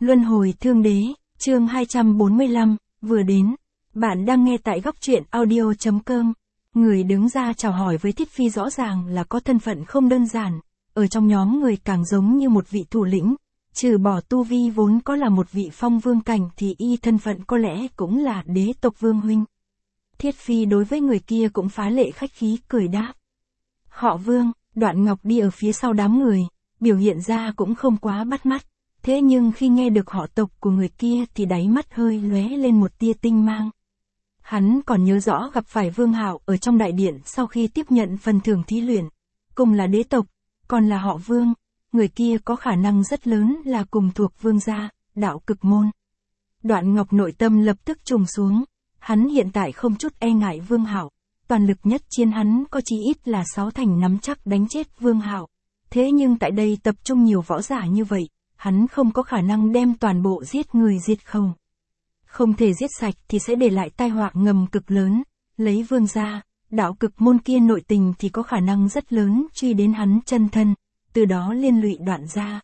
Luân hồi thương đế, chương 245, vừa đến. Bạn đang nghe tại góc truyện audio.com. Người đứng ra chào hỏi với Thiết Phi rõ ràng là có thân phận không đơn giản, ở trong nhóm người càng giống như một vị thủ lĩnh, trừ bỏ tu vi vốn có là một vị phong vương cảnh thì y thân phận có lẽ cũng là đế tộc vương huynh. Thiết Phi đối với người kia cũng phá lệ khách khí cười đáp. Họ Vương, Đoạn Ngọc đi ở phía sau đám người, biểu hiện ra cũng không quá bắt mắt. Thế nhưng khi nghe được họ tộc của người kia thì đáy mắt hơi lóe lên một tia tinh mang. Hắn còn nhớ rõ gặp phải Vương Hạo ở trong đại điện sau khi tiếp nhận phần thưởng thí luyện. Cùng là đế tộc, còn là họ Vương, người kia có khả năng rất lớn là cùng thuộc Vương gia, đạo cực môn. Đoạn Ngọc nội tâm lập tức trùng xuống, hắn hiện tại không chút e ngại Vương Hạo, toàn lực nhất chiến hắn có chí ít là 6 thành nắm chắc đánh chết Vương Hạo. Thế nhưng tại đây tập trung nhiều võ giả như vậy, hắn không có khả năng đem toàn bộ giết người diệt khẩu. Không thể giết sạch thì sẽ để lại tai họa ngầm cực lớn, lấy Vương gia, đạo cực môn kia nội tình thì có khả năng rất lớn truy đến hắn chân thân, từ đó liên lụy Đoạn gia.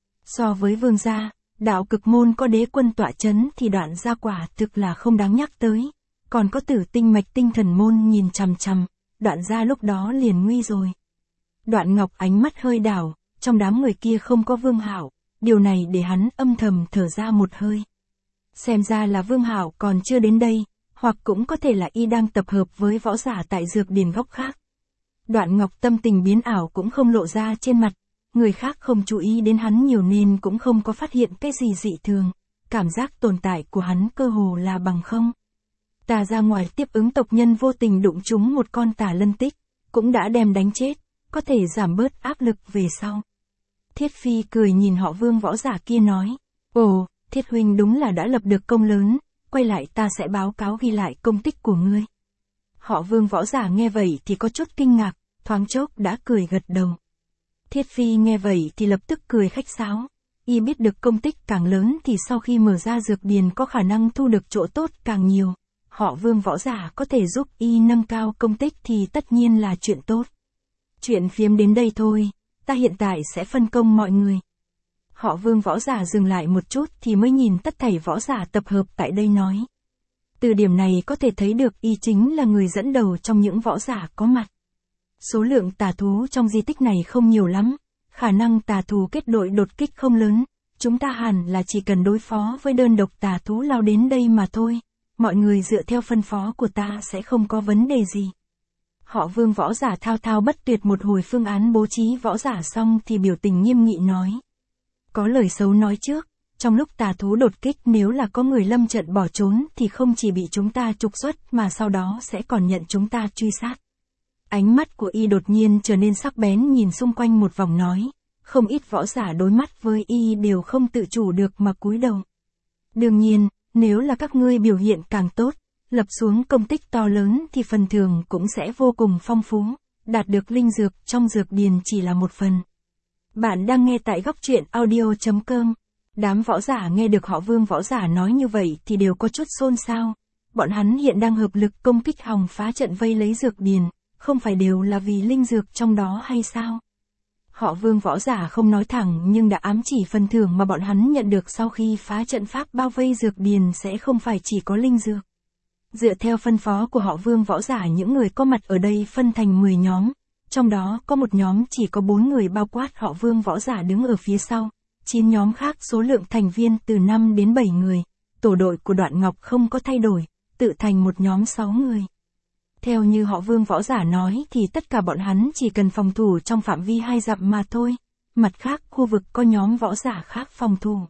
So với Vương gia, đạo cực môn có đế quân tọa chấn thì Đoạn gia quả thực là không đáng nhắc tới, còn có Tử Tinh mạch tinh thần môn nhìn chằm chằm, Đoạn gia lúc đó liền nguy rồi. Đoạn Ngọc ánh mắt hơi đảo, trong đám người kia không có Vương Hạo, điều này để hắn âm thầm thở ra một hơi. Xem ra là Vương Hạo còn chưa đến đây, hoặc cũng có thể là y đang tập hợp với võ giả tại dược điền góc khác. Đoạn Ngọc tâm tình biến ảo cũng không lộ ra trên mặt, người khác không chú ý đến hắn nhiều nên cũng không có phát hiện cái gì dị thường, cảm giác tồn tại của hắn cơ hồ là bằng không. Ta ra ngoài tiếp ứng tộc nhân vô tình đụng trúng một con tà lân tích, cũng đã đem đánh chết, có thể giảm bớt áp lực về sau. Thiết Phi cười nhìn họ Vương võ giả kia nói, ồ, Thiết huynh đúng là đã lập được công lớn, quay lại ta sẽ báo cáo ghi lại công tích của ngươi. Họ Vương võ giả nghe vậy thì có chút kinh ngạc, thoáng chốc đã cười gật đầu. Thiết Phi nghe vậy thì lập tức cười khách sáo, y biết được công tích càng lớn thì sau khi mở ra dược điền có khả năng thu được chỗ tốt càng nhiều. Họ Vương võ giả có thể giúp y nâng cao công tích thì tất nhiên là chuyện tốt. Chuyện phiếm đến đây thôi, ta hiện tại sẽ phân công mọi người. Họ Vương võ giả dừng lại một chút thì mới nhìn tất thảy võ giả tập hợp tại đây nói. Từ điểm này có thể thấy được y chính là người dẫn đầu trong những võ giả có mặt. Số lượng tà thú trong di tích này không nhiều lắm, khả năng tà thú kết đội đột kích không lớn, chúng ta hẳn là chỉ cần đối phó với đơn độc tà thú lao đến đây mà thôi, mọi người dựa theo phân phó của ta sẽ không có vấn đề gì. Họ Vương võ giả thao thao bất tuyệt một hồi phương án bố trí võ giả xong thì biểu tình nghiêm nghị nói. Có lời xấu nói trước, trong lúc tà thú đột kích nếu là có người lâm trận bỏ trốn thì không chỉ bị chúng ta trục xuất mà sau đó sẽ còn nhận chúng ta truy sát. Ánh mắt của y đột nhiên trở nên sắc bén nhìn xung quanh một vòng nói, không ít võ giả đối mắt với y đều không tự chủ được mà cúi đầu. Đương nhiên, nếu là các ngươi biểu hiện càng tốt, lập xuống công tích to lớn thì phần thưởng cũng sẽ vô cùng phong phú, đạt được linh dược trong dược điền chỉ là một phần. Bạn đang nghe tại góc truyện audio.com. Đám võ giả nghe được họ Vương võ giả nói như vậy thì đều có chút xôn xao. Bọn hắn hiện đang hợp lực công kích hòng phá trận vây lấy dược điền, không phải đều là vì linh dược trong đó hay sao? Họ Vương võ giả không nói thẳng nhưng đã ám chỉ phần thưởng mà bọn hắn nhận được sau khi phá trận pháp bao vây dược điền sẽ không phải chỉ có linh dược. Dựa theo phân phó của họ Vương võ giả những người có mặt ở đây phân thành 10 nhóm, trong đó có một nhóm chỉ có 4 người bao quát họ Vương võ giả đứng ở phía sau, 9 nhóm khác số lượng thành viên từ 5 đến 7 người, tổ đội của Đoạn Ngọc không có thay đổi, tự thành một nhóm 6 người. Theo như họ Vương võ giả nói thì tất cả bọn hắn chỉ cần phòng thủ trong phạm vi 2 dặm mà thôi, mặt khác khu vực có nhóm võ giả khác phòng thủ.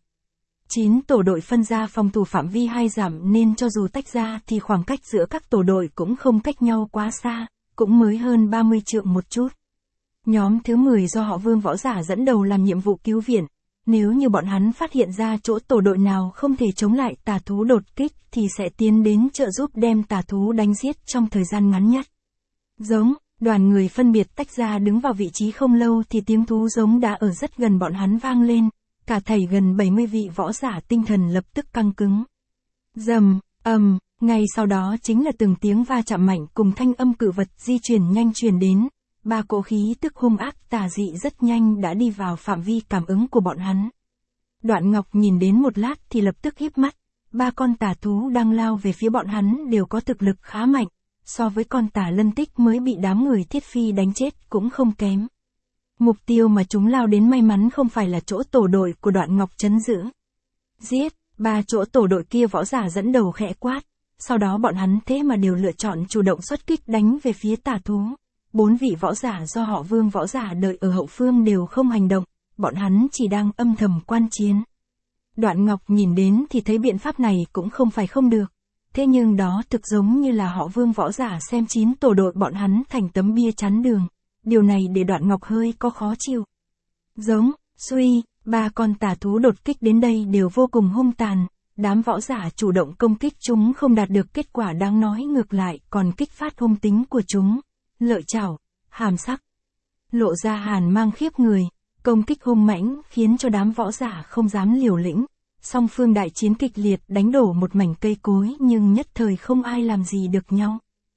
9 tổ đội phân ra phòng thủ phạm vi 2 dặm nên cho dù tách ra thì khoảng cách giữa các tổ đội cũng không cách nhau quá xa, cũng mới hơn 30 trượng một chút. Nhóm thứ 10 do họ Vương võ giả dẫn đầu làm nhiệm vụ cứu viện, nếu như bọn hắn phát hiện ra chỗ tổ đội nào không thể chống lại tà thú đột kích thì sẽ tiến đến trợ giúp đem tà thú đánh giết trong thời gian ngắn nhất. Giống, đoàn người phân biệt tách ra đứng vào vị trí không lâu thì tiếng thú giống đã ở rất gần bọn hắn vang lên, cả thảy gần 70 vị võ giả tinh thần lập tức căng cứng. Rầm, ngay sau đó chính là từng tiếng va chạm mạnh cùng thanh âm cự vật di chuyển nhanh truyền đến. 3 cỗ khí tức hung ác tà dị rất nhanh đã đi vào phạm vi cảm ứng của bọn hắn. Đoạn Ngọc nhìn đến một lát thì lập tức híp mắt. Ba con tà thú đang lao về phía bọn hắn đều có thực lực khá mạnh, so với con tà lân tích mới bị đám người Thiết Phi đánh chết cũng không kém. Mục tiêu mà chúng lao đến may mắn không phải là chỗ tổ đội của Đoạn Ngọc trấn giữ. Giết, ba chỗ tổ đội kia võ giả dẫn đầu khẽ quát, sau đó bọn hắn thế mà đều lựa chọn chủ động xuất kích đánh về phía tà thú. 4 vị võ giả do họ Vương võ giả đợi ở hậu phương đều không hành động, bọn hắn chỉ đang âm thầm quan chiến. Đoạn Ngọc nhìn đến thì thấy biện pháp này cũng không phải không được. Thế nhưng đó thực giống như là họ Vương võ giả xem 9 tổ đội bọn hắn thành tấm bia chắn đường. Điều này để Đoạn Ngọc hơi có khó chịu. Giống, suy, ba con tà thú đột kích đến đây đều vô cùng hung tàn. Đám võ giả chủ động công kích chúng không đạt được kết quả đáng nói, ngược lại còn kích phát hung tính của chúng. Lợi chảo, hàm sắc, lộ ra hàn mang khiếp người. Công kích hung mãnh khiến cho đám võ giả không dám liều lĩnh. Song phương đại chiến kịch liệt, đánh đổ một mảnh cây cối nhưng nhất thời không ai làm gì được nhau.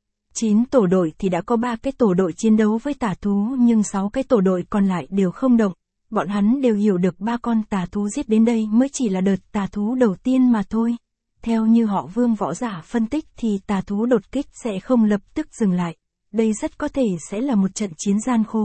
9 tổ đội thì đã có 3 cái tổ đội chiến đấu với tà thú, nhưng 6 cái tổ đội còn lại đều không động. Bọn hắn đều hiểu được 3 con tà thú giết đến đây mới chỉ là đợt tà thú đầu tiên mà thôi. Theo như họ Vương võ giả phân tích thì tà thú đột kích sẽ không lập tức dừng lại. Đây rất có thể sẽ là một trận chiến gian khổ.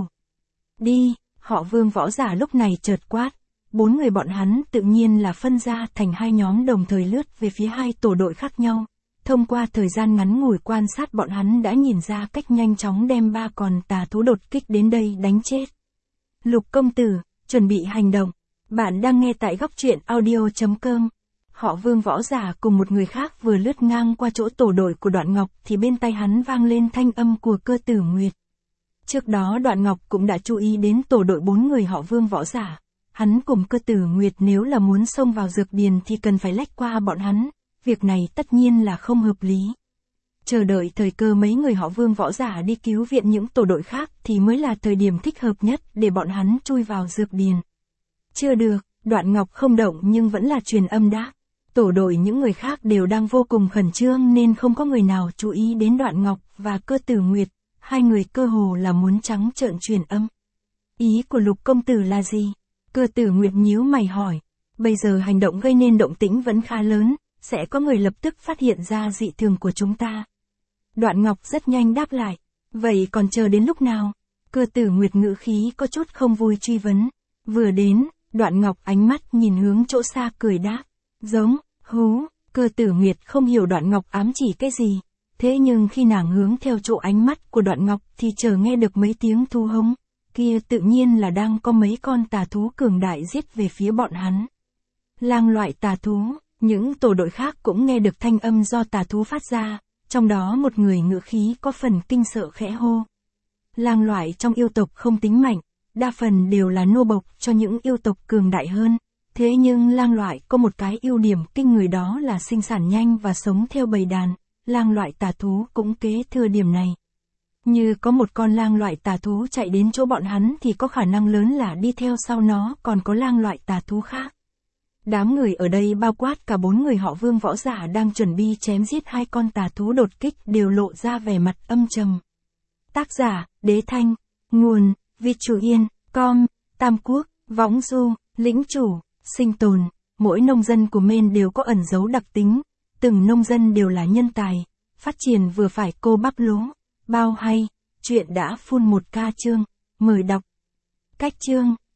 Đi, họ Vương võ giả lúc này chợt quát. 4 người bọn hắn tự nhiên là phân ra thành 2 nhóm đồng thời lướt về phía 2 tổ đội khác nhau. Thông qua thời gian ngắn ngủi quan sát, bọn hắn đã nhìn ra cách nhanh chóng đem 3 con tà thú đột kích đến đây đánh chết. Lục công tử, chuẩn bị hành động. Bạn đang nghe tại góc truyện audio.com. Họ Vương võ giả cùng một người khác vừa lướt ngang qua chỗ tổ đội của Đoạn Ngọc thì bên tai hắn vang lên thanh âm của Cơ Tử Nguyệt. Trước đó Đoạn Ngọc cũng đã chú ý đến tổ đội 4 người họ Vương võ giả. Hắn cùng Cơ Tử Nguyệt nếu là muốn xông vào dược điền thì cần phải lách qua bọn hắn. Việc này tất nhiên là không hợp lý. Chờ đợi thời cơ mấy người họ Vương võ giả đi cứu viện những tổ đội khác thì mới là thời điểm thích hợp nhất để bọn hắn chui vào dược điền. Chưa được, Đoạn Ngọc không động nhưng vẫn là truyền âm đáp. Tổ đội những người khác đều đang vô cùng khẩn trương nên không có người nào chú ý đến Đoạn Ngọc và Cơ Tử Nguyệt. Hai người cơ hồ là muốn trắng trợn truyền âm. Ý của Lục công tử là gì? Cơ Tử Nguyệt nhíu mày hỏi. Bây giờ hành động gây nên động tĩnh vẫn khá lớn, sẽ có người lập tức phát hiện ra dị thường của chúng ta. Đoạn Ngọc rất nhanh đáp lại. Vậy còn chờ đến lúc nào? Cơ Tử Nguyệt ngữ khí có chút không vui truy vấn. Vừa đến, Đoạn Ngọc ánh mắt nhìn hướng chỗ xa cười đáp. Giống, hú, Cơ Tử Nguyệt không hiểu Đoạn Ngọc ám chỉ cái gì. Thế nhưng khi nàng hướng theo chỗ ánh mắt của Đoạn Ngọc thì chợt nghe được mấy tiếng thu hống. Kia tự nhiên là đang có mấy con tà thú cường đại giết về phía bọn hắn. Lang loại tà thú, những tổ đội khác cũng nghe được thanh âm do tà thú phát ra, trong đó một người ngữ khí có phần kinh sợ khẽ hô. Lang loại trong yêu tộc không tính mạnh, đa phần đều là nô bộc cho những yêu tộc cường đại hơn. Thế nhưng lang loại có một cái ưu điểm kinh người, đó là sinh sản nhanh và sống theo bầy đàn. Lang loại tà thú cũng kế thừa điểm này. Như có một con lang loại tà thú chạy đến chỗ bọn hắn thì có khả năng lớn là đi theo sau nó còn có lang loại tà thú khác. Đám người ở đây bao quát cả 4 người họ Vương võ giả đang chuẩn bị chém giết 2 con tà thú đột kích đều lộ ra vẻ mặt âm trầm. Tác giả, Đế Thanh. Nguồn, Vichuyen, Com, Tam Quốc, Võng Du, Lĩnh Chủ, Sinh Tồn. Mỗi nông dân của Men đều có ẩn dấu đặc tính. Từng nông dân đều là nhân tài. Phát triển vừa phải. Cô bắp lố. Bao hay. Chuyện đã full 1k chương. Mời đọc. Cách chương.